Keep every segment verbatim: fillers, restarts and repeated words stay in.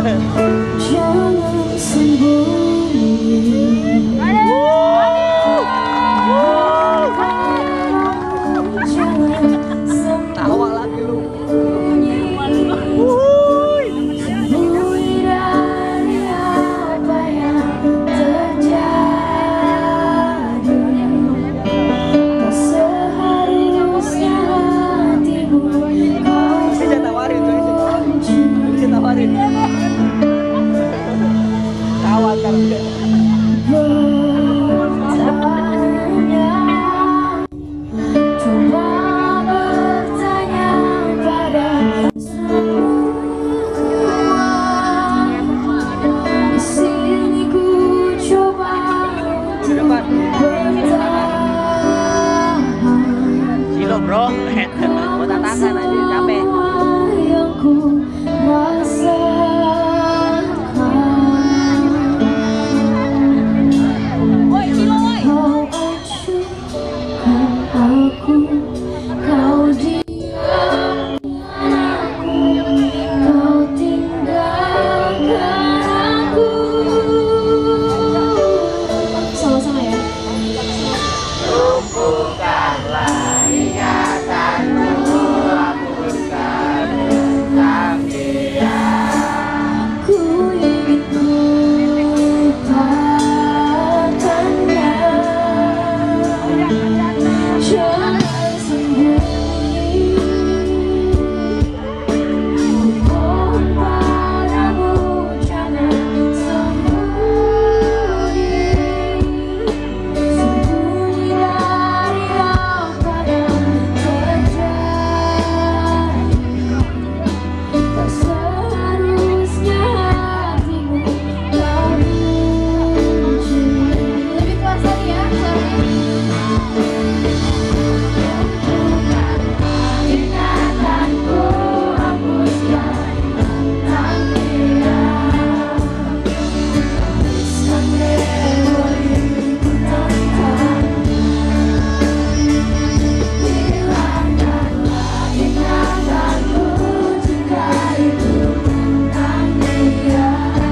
Jangan sembunyi. Tawa lagi lu. Kawan kan coba bertanya pada semua. Di sini ku coba untuk bertahan. Kilo bro, buat tangan aja capek. Yang ku rasakan. Kau acuhkan aku, kau diamkan aku, kau tinggalkan aku. Sama-sama ya. Lumpuhkanlah ingatanmu, hapuskan tentang dia. Ku ingin lupakannya. Jangan sembunyi. Mohon padamu, jangan sembunyi. Sembunyi dari apa yang terjadi. Tak seharusnya hatimu kau benci. Lebih keras lagi ya, ingatanku, hapuskan tentang dia. Hapuskan memoriku tentang. Hilangkanlah ingatanku jika itu tentang dia.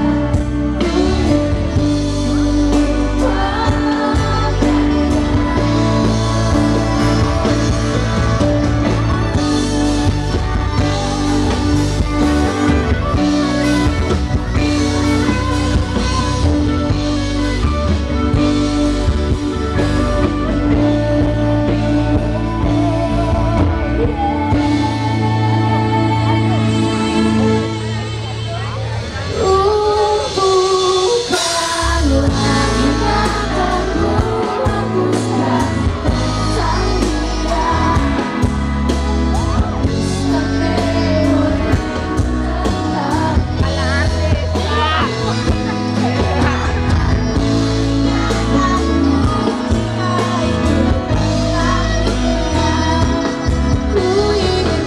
Lumpuhkanlah ingatanku, hapuskan tentang dia. Hapuskan memoriku tentang. Ku ingin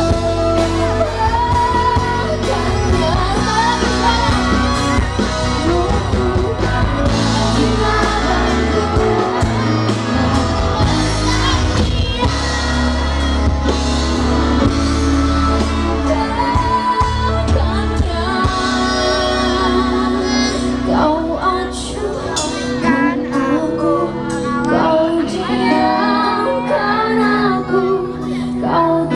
kau acuhkan aku, kau diamkan aku, kau